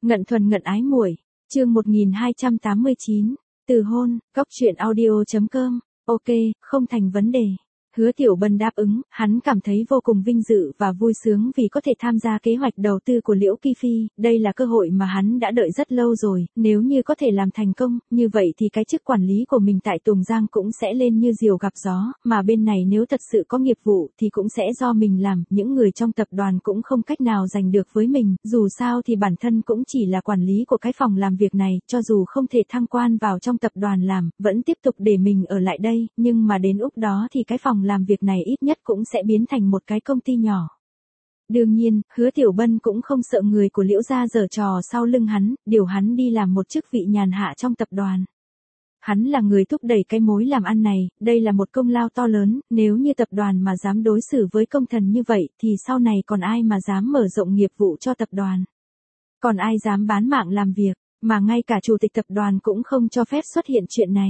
Ngận thuần ngận ái muội, chương 1289, từ hôn, góc truyện audio.com, ok, không thành vấn đề. Hứa Tiểu Bân đáp ứng, hắn cảm thấy vô cùng vinh dự và vui sướng vì có thể tham gia kế hoạch đầu tư của Liễu Kỳ Phi, đây là cơ hội mà hắn đã đợi rất lâu rồi, nếu như có thể làm thành công, như vậy thì cái chức quản lý của mình tại Tùng Giang cũng sẽ lên như diều gặp gió, mà bên này nếu thật sự có nghiệp vụ thì cũng sẽ do mình làm, những người trong tập đoàn cũng không cách nào giành được với mình, dù sao thì bản thân cũng chỉ là quản lý của cái phòng làm việc này, cho dù không thể thăng quan vào trong tập đoàn làm, vẫn tiếp tục để mình ở lại đây, nhưng mà đến lúc đó thì cái phòng làm việc này ít nhất cũng sẽ biến thành một cái công ty nhỏ. Đương nhiên, Hứa Tiểu Bân cũng không sợ người của Liễu gia giở trò sau lưng hắn, điều hắn đi làm một chức vị nhàn hạ trong tập đoàn. Hắn là người thúc đẩy cái mối làm ăn này, đây là một công lao to lớn, nếu như tập đoàn mà dám đối xử với công thần như vậy thì sau này còn ai mà dám mở rộng nghiệp vụ cho tập đoàn. Còn ai dám bán mạng làm việc, mà ngay cả chủ tịch tập đoàn cũng không cho phép xuất hiện chuyện này.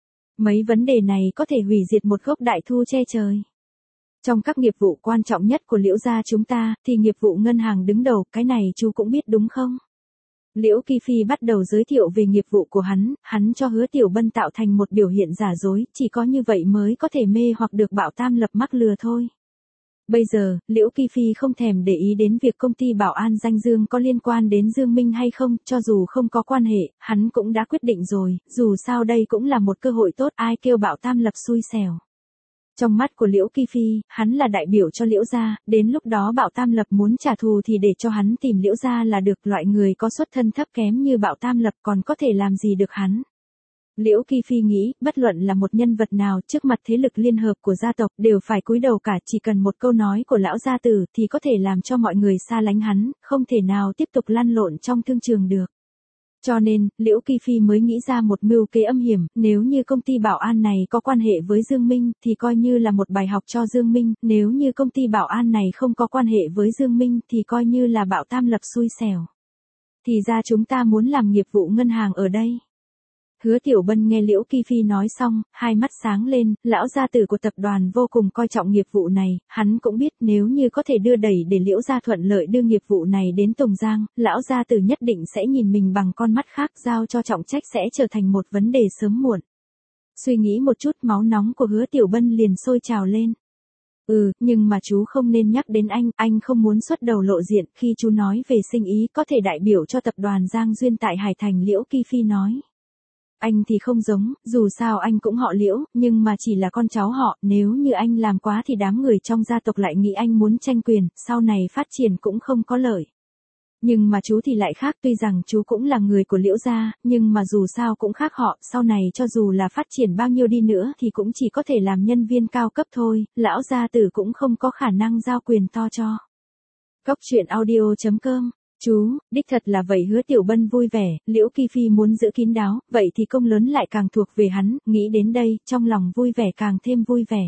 Mấy vấn đề này có thể hủy diệt một gốc đại thu che trời. Trong các nghiệp vụ quan trọng nhất của Liễu gia chúng ta, thì nghiệp vụ ngân hàng đứng đầu, cái này chú cũng biết đúng không? Liễu Kỳ Phi bắt đầu giới thiệu về nghiệp vụ của hắn cho Hứa Tiểu Bân tạo thành một biểu hiện giả dối, chỉ có như vậy mới có thể mê hoặc được Bảo Tam Lập mắc lừa thôi. Bây giờ, Liễu Kỳ Phi không thèm để ý đến việc công ty bảo an danh Dương có liên quan đến Dương Minh hay không, cho dù không có quan hệ, hắn cũng đã quyết định rồi, dù sao đây cũng là một cơ hội tốt, ai kêu Bảo Tam Lập xui xẻo. Trong mắt của Liễu Kỳ Phi, hắn là đại biểu cho Liễu gia, đến lúc đó Bảo Tam Lập muốn trả thù thì để cho hắn tìm Liễu gia là được, loại người có xuất thân thấp kém như Bảo Tam Lập còn có thể làm gì được hắn. Liễu Kỳ Phi nghĩ, bất luận là một nhân vật nào trước mặt thế lực liên hợp của gia tộc đều phải cúi đầu cả, chỉ cần một câu nói của lão gia tử thì có thể làm cho mọi người xa lánh hắn, không thể nào tiếp tục lăn lộn trong thương trường được. Cho nên, Liễu Kỳ Phi mới nghĩ ra một mưu kế âm hiểm, nếu như công ty bảo an này có quan hệ với Dương Minh thì coi như là một bài học cho Dương Minh, nếu như công ty bảo an này không có quan hệ với Dương Minh thì coi như là Bảo Tam Lập xui xẻo. Thì ra chúng ta muốn làm nghiệp vụ ngân hàng ở đây. Hứa Tiểu Bân nghe Liễu Kỳ Phi nói xong, hai mắt sáng lên, lão gia tử của tập đoàn vô cùng coi trọng nghiệp vụ này, hắn cũng biết nếu như có thể đưa đẩy để Liễu gia thuận lợi đưa nghiệp vụ này đến Tùng Giang, lão gia tử nhất định sẽ nhìn mình bằng con mắt khác, giao cho trọng trách sẽ trở thành một vấn đề sớm muộn. Suy nghĩ một chút, máu nóng của Hứa Tiểu Bân liền sôi trào lên. Nhưng mà chú không nên nhắc đến anh không muốn xuất đầu lộ diện, khi chú nói về sinh ý có thể đại biểu cho tập đoàn Giang Duyên tại Hải Thành, Liễu Kỳ Phi nói. Anh thì không giống, dù sao anh cũng họ Liễu, nhưng mà chỉ là con cháu họ, nếu như anh làm quá thì đám người trong gia tộc lại nghĩ anh muốn tranh quyền, sau này phát triển cũng không có lợi. Nhưng mà chú thì lại khác, tuy rằng chú cũng là người của Liễu gia, nhưng mà dù sao cũng khác họ, sau này cho dù là phát triển bao nhiêu đi nữa thì cũng chỉ có thể làm nhân viên cao cấp thôi, lão gia tử cũng không có khả năng giao quyền to cho. Góc truyện audio.com. Chú, đích thật là vậy. Hứa Tiểu Bân vui vẻ, Liễu Kỳ Phi muốn giữ kín đáo, vậy thì công lớn lại càng thuộc về hắn, nghĩ đến đây, trong lòng vui vẻ càng thêm vui vẻ.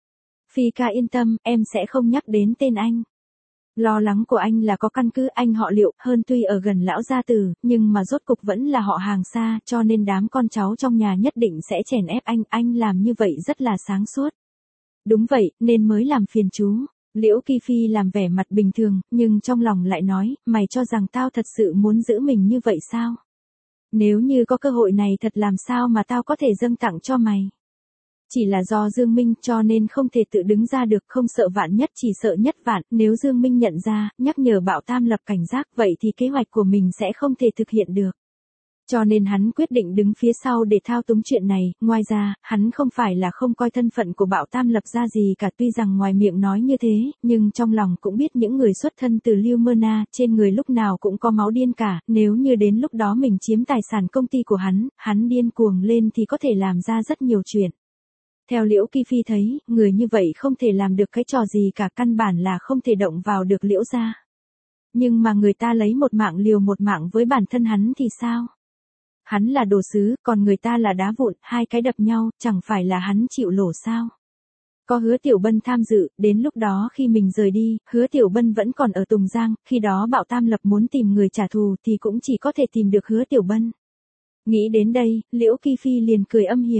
Phi ca yên tâm, em sẽ không nhắc đến tên anh. Lo lắng của anh là có căn cứ, anh họ Liễu, hơn tuy ở gần lão gia tử, nhưng mà rốt cục vẫn là họ hàng xa, cho nên đám con cháu trong nhà nhất định sẽ chèn ép anh làm như vậy rất là sáng suốt. Đúng vậy, nên mới làm phiền chú. Liễu Kỳ Phi làm vẻ mặt bình thường, nhưng trong lòng lại nói, mày cho rằng tao thật sự muốn giữ mình như vậy sao? Nếu như có cơ hội này thật làm sao mà tao có thể dâng tặng cho mày? Chỉ là do Dương Minh cho nên không thể tự đứng ra được, không sợ vạn nhất chỉ sợ nhất vạn, nếu Dương Minh nhận ra, nhắc nhở Bảo Tam Lập cảnh giác, vậy thì kế hoạch của mình sẽ không thể thực hiện được. Cho nên hắn quyết định đứng phía sau để thao túng chuyện này, ngoài ra, hắn không phải là không coi thân phận của Bảo Tam Lập ra gì cả, tuy rằng ngoài miệng nói như thế, nhưng trong lòng cũng biết những người xuất thân từ Lưu Mơ Na, trên người lúc nào cũng có máu điên cả, nếu như đến lúc đó mình chiếm tài sản công ty của hắn điên cuồng lên thì có thể làm ra rất nhiều chuyện. Theo Liễu Kỳ Phi thấy, người như vậy không thể làm được cái trò gì cả, căn bản là không thể động vào được Liễu gia. Nhưng mà người ta lấy một mạng liều một mạng với bản thân hắn thì sao? Hắn là đồ sứ, còn người ta là đá vụn, hai cái đập nhau, chẳng phải là hắn chịu lỗ sao? Có Hứa Tiểu Bân tham dự, đến lúc đó khi mình rời đi, Hứa Tiểu Bân vẫn còn ở Tùng Giang, khi đó Bảo Tam Lập muốn tìm người trả thù thì cũng chỉ có thể tìm được Hứa Tiểu Bân. Nghĩ đến đây, Liễu Kỳ Phi liền cười âm hiểm.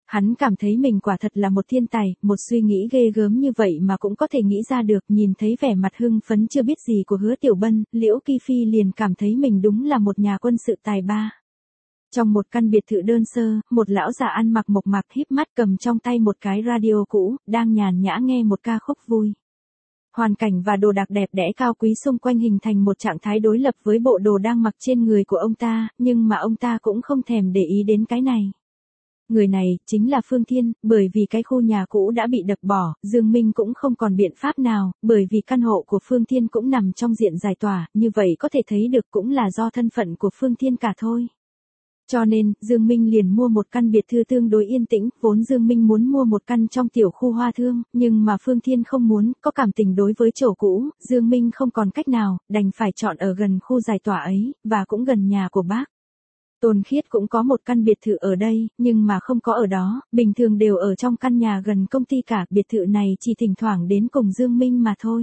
Hắn cảm thấy mình quả thật là một thiên tài, một suy nghĩ ghê gớm như vậy mà cũng có thể nghĩ ra được. Nhìn thấy vẻ mặt hưng phấn chưa biết gì của Hứa Tiểu Bân, Liễu Kỳ Phi liền cảm thấy mình đúng là một nhà quân sự tài ba. Trong một căn biệt thự đơn sơ, một lão già ăn mặc mộc mạc híp mắt cầm trong tay một cái radio cũ, đang nhàn nhã nghe một ca khúc vui. Hoàn cảnh và đồ đạc đẹp đẽ cao quý xung quanh hình thành một trạng thái đối lập với bộ đồ đang mặc trên người của ông ta, nhưng mà ông ta cũng không thèm để ý đến cái này. Người này, chính là Phương Thiên, bởi vì cái khu nhà cũ đã bị đập bỏ, Dương Minh cũng không còn biện pháp nào, bởi vì căn hộ của Phương Thiên cũng nằm trong diện giải tỏa, như vậy có thể thấy được cũng là do thân phận của Phương Thiên cả thôi. Cho nên, Dương Minh liền mua một căn biệt thự tương đối yên tĩnh, vốn Dương Minh muốn mua một căn trong tiểu khu Hoa Thương, nhưng mà Phương Thiên không muốn, có cảm tình đối với chỗ cũ, Dương Minh không còn cách nào, đành phải chọn ở gần khu giải tỏa ấy, và cũng gần nhà của bác. Tôn Khiết cũng có một căn biệt thự ở đây, nhưng mà không có ở đó, bình thường đều ở trong căn nhà gần công ty cả, biệt thự này chỉ thỉnh thoảng đến cùng Dương Minh mà thôi.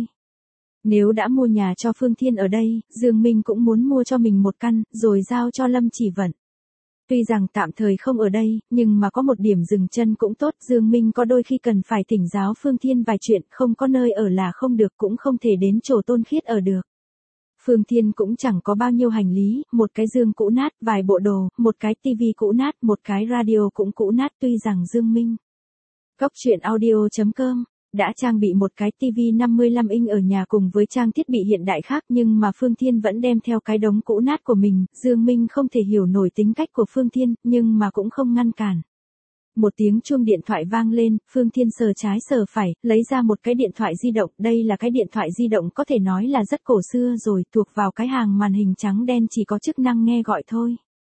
Nếu đã mua nhà cho Phương Thiên ở đây, Dương Minh cũng muốn mua cho mình một căn, rồi giao cho Lâm Chỉ Vận. Tuy rằng tạm thời không ở đây, nhưng mà có một điểm dừng chân cũng tốt, Dương Minh có đôi khi cần phải thỉnh giáo Phương Thiên vài chuyện, không có nơi ở là không được, cũng không thể đến chỗ Tôn Khiết ở được. Phương Thiên cũng chẳng có bao nhiêu hành lý, một cái giường cũ nát, vài bộ đồ, một cái tivi cũ nát, một cái radio cũng cũ nát, tuy rằng Dương Minh. Góc truyện audio.com đã trang bị một cái tivi 55 inch ở nhà cùng với trang thiết bị hiện đại khác, nhưng mà Phương Thiên vẫn đem theo cái đống cũ nát của mình. Dương Minh không thể hiểu nổi tính cách của Phương Thiên, nhưng mà cũng không ngăn cản. Một tiếng chuông điện thoại vang lên, Phương Thiên sờ trái sờ phải, lấy ra một cái điện thoại di động, đây là cái điện thoại di động có thể nói là rất cổ xưa rồi, thuộc vào cái hàng màn hình trắng đen chỉ có chức năng nghe gọi thôi.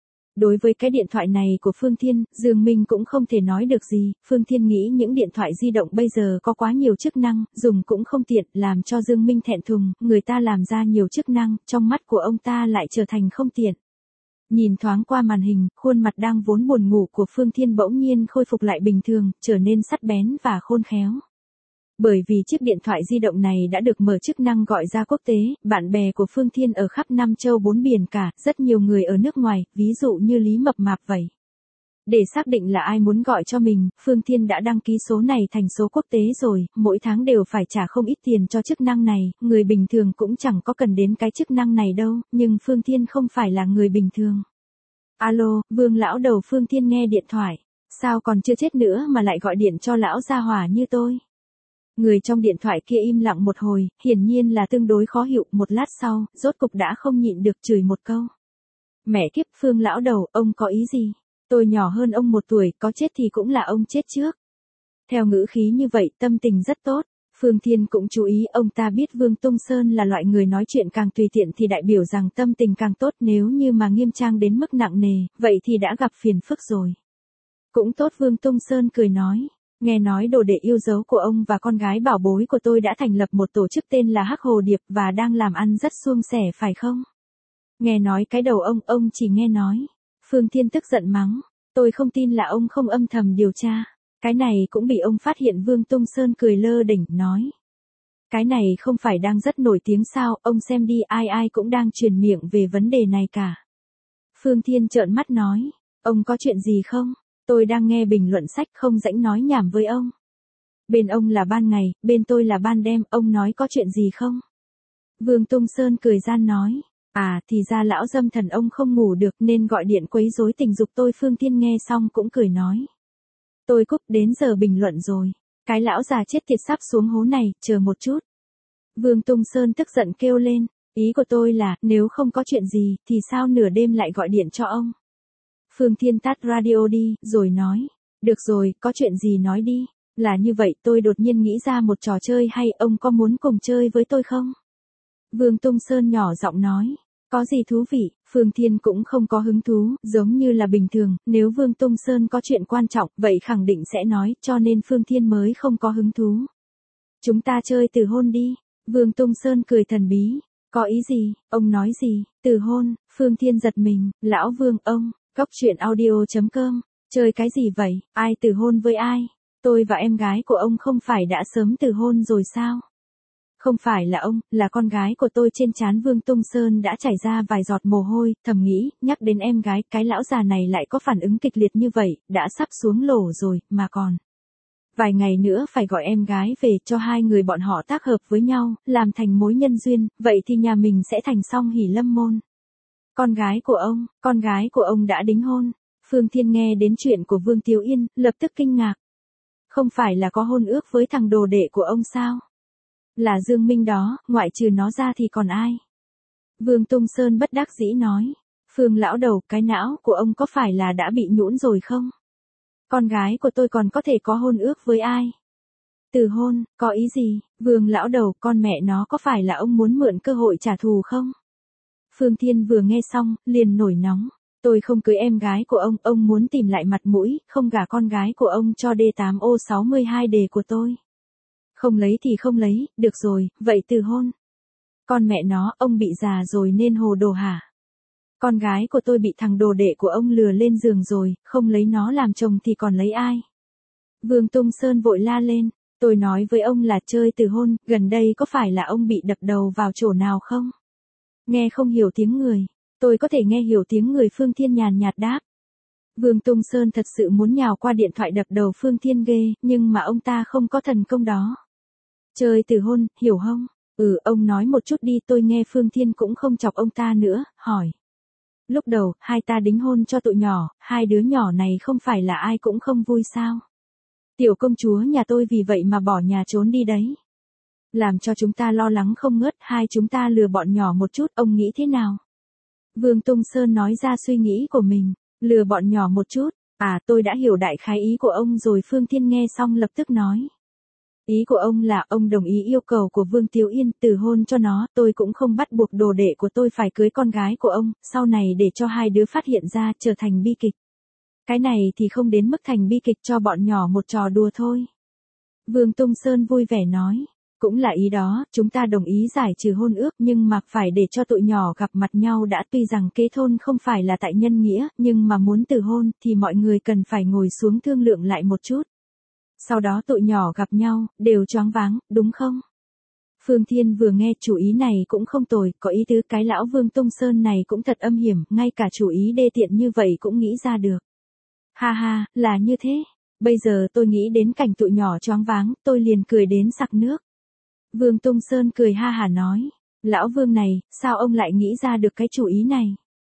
Đối với cái điện thoại này của Phương Thiên, Dương Minh cũng không thể nói được gì, Phương Thiên nghĩ những điện thoại di động bây giờ có quá nhiều chức năng, dùng cũng không tiện, làm cho Dương Minh thẹn thùng, người ta làm ra nhiều chức năng, trong mắt của ông ta lại trở thành không tiện. Nhìn thoáng qua màn hình, khuôn mặt đang vốn buồn ngủ của Phương Thiên bỗng nhiên khôi phục lại bình thường, trở nên sắc bén và khôn khéo. Bởi vì chiếc điện thoại di động này đã được mở chức năng gọi ra quốc tế, bạn bè của Phương Thiên ở khắp năm châu bốn biển cả, rất nhiều người ở nước ngoài, ví dụ như Lý Mập Mạp vậy. Để xác định là ai muốn gọi cho mình, Phương Thiên đã đăng ký số này thành số quốc tế rồi, mỗi tháng đều phải trả không ít tiền cho chức năng này, người bình thường cũng chẳng có cần đến cái chức năng này đâu, nhưng Phương Thiên không phải là người bình thường. Alo, Vương lão đầu. Phương Thiên nghe điện thoại. Sao còn chưa chết nữa mà lại gọi điện cho lão gia hỏa như tôi? Người trong điện thoại kia im lặng một hồi, hiển nhiên là tương đối khó hiểu, một lát sau, rốt cục đã không nhịn được chửi một câu. Mẹ kiếp, Phương lão đầu, ông có ý gì? Tôi nhỏ hơn ông 1 tuổi, có chết thì cũng là ông chết trước. Theo ngữ khí như vậy, tâm tình rất tốt. Phương Thiên cũng chú ý, ông ta biết Vương Tung Sơn là loại người nói chuyện càng tùy tiện thì đại biểu rằng tâm tình càng tốt, nếu như mà nghiêm trang đến mức nặng nề, vậy thì đã gặp phiền phức rồi. Cũng tốt, Vương Tung Sơn cười nói. Nghe nói đồ đệ yêu dấu của ông và con gái bảo bối của tôi đã thành lập một tổ chức tên là Hắc Hồ Điệp và đang làm ăn rất suôn sẻ phải không? Nghe nói cái đầu ông chỉ nghe nói. Phương Thiên tức giận mắng. Tôi không tin là ông không âm thầm điều tra. Cái này cũng bị ông phát hiện. Vương Tung Sơn cười lơ đỉnh, nói. Cái này không phải đang rất nổi tiếng sao, ông xem đi, ai ai cũng đang truyền miệng về vấn đề này cả. Phương Thiên trợn mắt nói. Ông có chuyện gì không? Tôi đang nghe bình luận sách, không rảnh nói nhảm với ông. Bên ông là ban ngày, bên tôi là ban đêm, ông nói có chuyện gì không? Vương Tung Sơn cười gian nói. À, thì ra lão dâm thần ông không ngủ được nên gọi điện quấy rối tình dục tôi. Phương Thiên nghe xong cũng cười nói. Tôi cúp, đến giờ bình luận rồi. Cái lão già chết tiệt sắp xuống hố này, chờ một chút. Vương Tung Sơn tức giận kêu lên. Ý của tôi là, nếu không có chuyện gì, thì sao nửa đêm lại gọi điện cho ông? Phương Thiên tắt radio đi, rồi nói. Được rồi, có chuyện gì nói đi. Là như vậy, tôi đột nhiên nghĩ ra một trò chơi hay, ông có muốn cùng chơi với tôi không? Vương Tung Sơn nhỏ giọng nói. Có gì thú vị? Phương Thiên cũng không có hứng thú, giống như là bình thường, nếu Vương Tung Sơn có chuyện quan trọng, vậy khẳng định sẽ nói, cho nên Phương Thiên mới không có hứng thú. Chúng ta chơi từ hôn đi. Vương Tung Sơn cười thần bí. Có ý gì? Ông nói gì? Từ hôn? Phương Thiên giật mình. Lão Vương, ông. Góc truyện audio.com. Chơi cái gì vậy? Ai từ hôn với ai? Tôi và em gái của ông không phải đã sớm từ hôn rồi sao? Không phải là ông, là con gái của tôi. Trên trán Vương Tung Sơn đã chảy ra vài giọt mồ hôi, thầm nghĩ, nhắc đến em gái, cái lão già này lại có phản ứng kịch liệt như vậy, đã sắp xuống lổ rồi, mà còn. Vài ngày nữa phải gọi em gái về cho hai người bọn họ tác hợp với nhau, làm thành mối nhân duyên, vậy thì nhà mình sẽ thành song hỷ lâm môn. Con gái của ông đã đính hôn. Phương Thiên nghe đến chuyện của Vương Tiếu Yên, lập tức kinh ngạc. Không phải là có hôn ước với thằng đồ đệ của ông sao? Là Dương Minh đó, ngoại trừ nó ra thì còn ai? Vương Tung Sơn bất đắc dĩ nói. Phương lão đầu, cái não của ông có phải là đã bị nhũn rồi không? Con gái của tôi còn có thể có hôn ước với ai? Từ hôn, có ý gì? Vương lão đầu, con mẹ nó có phải là ông muốn mượn cơ hội trả thù không? Phương Thiên vừa nghe xong, liền nổi nóng. Tôi không cưới em gái của ông muốn tìm lại mặt mũi, không gả con gái của ông cho D8O62 đề của tôi. Không lấy thì không lấy, được rồi, vậy từ hôn. Con mẹ nó, ông bị già rồi nên hồ đồ hả? Con gái của tôi bị thằng đồ đệ của ông lừa lên giường rồi, không lấy nó làm chồng thì còn lấy ai? Vương Tung Sơn vội la lên, tôi nói với ông là chơi từ hôn, gần đây có phải là ông bị đập đầu vào chỗ nào không? Nghe không hiểu tiếng người, tôi có thể nghe hiểu tiếng người. Phương Thiên nhàn nhạt đáp. Vương Tung Sơn thật sự muốn nhào qua điện thoại đập đầu Phương Thiên ghê, nhưng mà ông ta không có thần công đó. Chơi từ hôn, hiểu không? Ông nói một chút đi. Tôi nghe. Phương Thiên cũng không chọc ông ta nữa, hỏi. Lúc đầu, hai ta đính hôn cho tụi nhỏ, hai đứa nhỏ này không phải là ai cũng không vui sao? Tiểu công chúa nhà tôi vì vậy mà bỏ nhà trốn đi đấy. Làm cho chúng ta lo lắng không ngớt, hai chúng ta lừa bọn nhỏ một chút, ông nghĩ thế nào? Vương Tung Sơn nói ra suy nghĩ của mình, lừa bọn nhỏ một chút, tôi đã hiểu đại khái ý của ông rồi. Phương Thiên nghe xong lập tức nói. Ý của ông là ông đồng ý yêu cầu của Vương Tiếu Yên từ hôn cho nó, tôi cũng không bắt buộc đồ đệ của tôi phải cưới con gái của ông, sau này để cho hai đứa phát hiện ra trở thành bi kịch. Cái này thì không đến mức thành bi kịch, cho bọn nhỏ một trò đùa thôi. Vương Tung Sơn vui vẻ nói. Cũng là ý đó, chúng ta đồng ý giải trừ hôn ước nhưng mà phải để cho tụi nhỏ gặp mặt nhau đã. Tuy rằng kế thôn không phải là tại nhân nghĩa, nhưng mà muốn từ hôn thì mọi người cần phải ngồi xuống thương lượng lại một chút. Sau đó tụi nhỏ gặp nhau, đều choáng váng, đúng không? Phương Thiên vừa nghe chủ ý này cũng không tồi, có ý tứ. Cái lão Vương Tung Sơn này cũng thật âm hiểm, ngay cả chủ ý đê tiện như vậy cũng nghĩ ra được. Ha ha, là như thế. Bây giờ tôi nghĩ đến cảnh tụi nhỏ choáng váng, tôi liền cười đến sặc nước. Vương Tung Sơn cười ha hả nói. Lão Vương này, sao ông lại nghĩ ra được cái chủ ý này?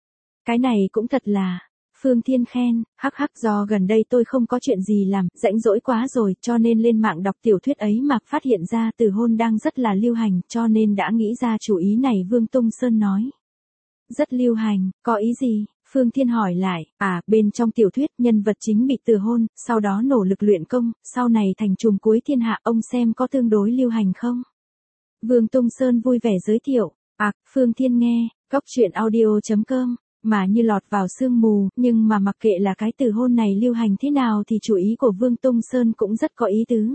Cái này cũng thật là. Phương Thiên khen, hắc do gần đây tôi không có chuyện gì làm, rảnh rỗi quá rồi, cho nên lên mạng đọc tiểu thuyết ấy mà phát hiện ra từ hôn đang rất là lưu hành, cho nên đã nghĩ ra chủ ý này. Vương Tung Sơn nói. Rất lưu hành, có ý gì? Phương Thiên hỏi lại. Bên trong tiểu thuyết nhân vật chính bị từ hôn, sau đó nỗ lực luyện công, sau này thành trùm cuối thiên hạ, ông xem có tương đối lưu hành không? Vương Tung Sơn vui vẻ giới thiệu. Phương Thiên nghe, goctruyện.audio.com, mà như lọt vào sương mù, nhưng mà mặc kệ là cái từ hôn này lưu hành thế nào thì chủ ý của Vương Tung Sơn cũng rất có ý tứ.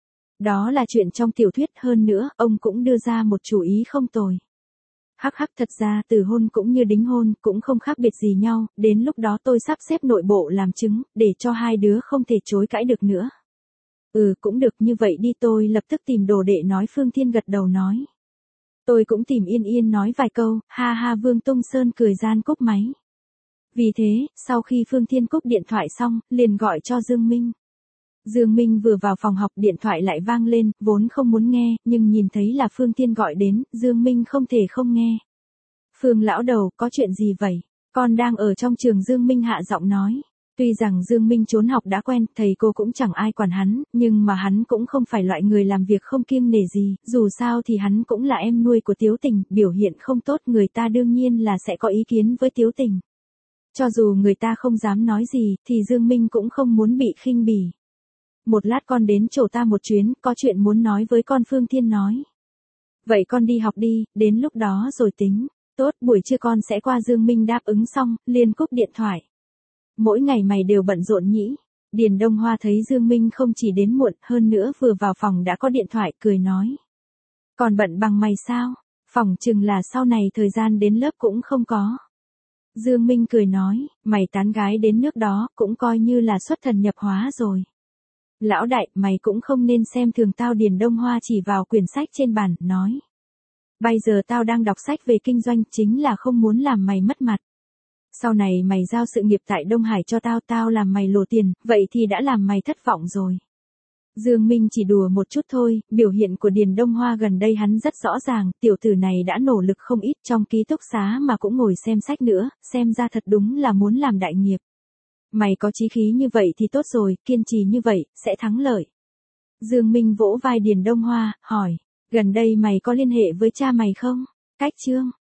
Đó là chuyện trong tiểu thuyết, hơn nữa, ông cũng đưa ra một chủ ý không tồi. Thật ra từ hôn cũng như đính hôn, cũng không khác biệt gì nhau, đến lúc đó tôi sắp xếp nội bộ làm chứng, để cho hai đứa không thể chối cãi được nữa. Cũng được, như vậy đi, tôi lập tức tìm đồ đệ nói. Phương Thiên gật đầu nói. Tôi cũng tìm Yên Yên nói vài câu, ha ha. Vương Tung Sơn cười gian cúp máy. Vì thế, sau khi Phương Thiên cúp điện thoại xong, liền gọi cho Dương Minh. Dương Minh vừa vào phòng học điện thoại lại vang lên, vốn không muốn nghe, nhưng nhìn thấy là Phương Thiên gọi đến, Dương Minh không thể không nghe. Phương lão đầu, có chuyện gì vậy? Con đang ở trong trường. Dương Minh hạ giọng nói. Tuy rằng Dương Minh trốn học đã quen, thầy cô cũng chẳng ai quản hắn, nhưng mà hắn cũng không phải loại người làm việc không kiêng nể gì, dù sao thì hắn cũng là em nuôi của Tiếu Tình, biểu hiện không tốt người ta đương nhiên là sẽ có ý kiến với Tiếu Tình. Cho dù người ta không dám nói gì, thì Dương Minh cũng không muốn bị khinh bỉ. Một lát con đến chỗ ta một chuyến, có chuyện muốn nói với con. Phương Thiên nói. Vậy con đi học đi, đến lúc đó rồi tính. Tốt, buổi trưa con sẽ qua. Dương Minh đáp ứng xong, liền cúp điện thoại. Mỗi ngày mày đều bận rộn nhỉ? Điền Đông Hoa thấy Dương Minh không chỉ đến muộn, hơn nữa vừa vào phòng đã có điện thoại, cười nói. Còn bận bằng mày sao? Phỏng chừng là sau này thời gian đến lớp cũng không có. Dương Minh cười nói, mày tán gái đến nước đó, cũng coi như là xuất thần nhập hóa rồi. Lão đại, mày cũng không nên xem thường tao. Điền Đông Hoa chỉ vào quyển sách trên bàn, nói. Bây giờ tao đang đọc sách về kinh doanh, chính là không muốn làm mày mất mặt. Sau này mày giao sự nghiệp tại Đông Hải cho tao, tao làm mày lỗ tiền, vậy thì đã làm mày thất vọng rồi. Dương Minh chỉ đùa một chút thôi, biểu hiện của Điền Đông Hoa gần đây hắn rất rõ ràng, tiểu tử này đã nỗ lực không ít trong ký túc xá mà cũng ngồi xem sách nữa, xem ra thật đúng là muốn làm đại nghiệp. Mày có chí khí như vậy thì tốt rồi, kiên trì như vậy, sẽ thắng lợi. Dương Minh vỗ vai Điền Đông Hoa, hỏi, gần đây mày có liên hệ với cha mày không? Cách Trương,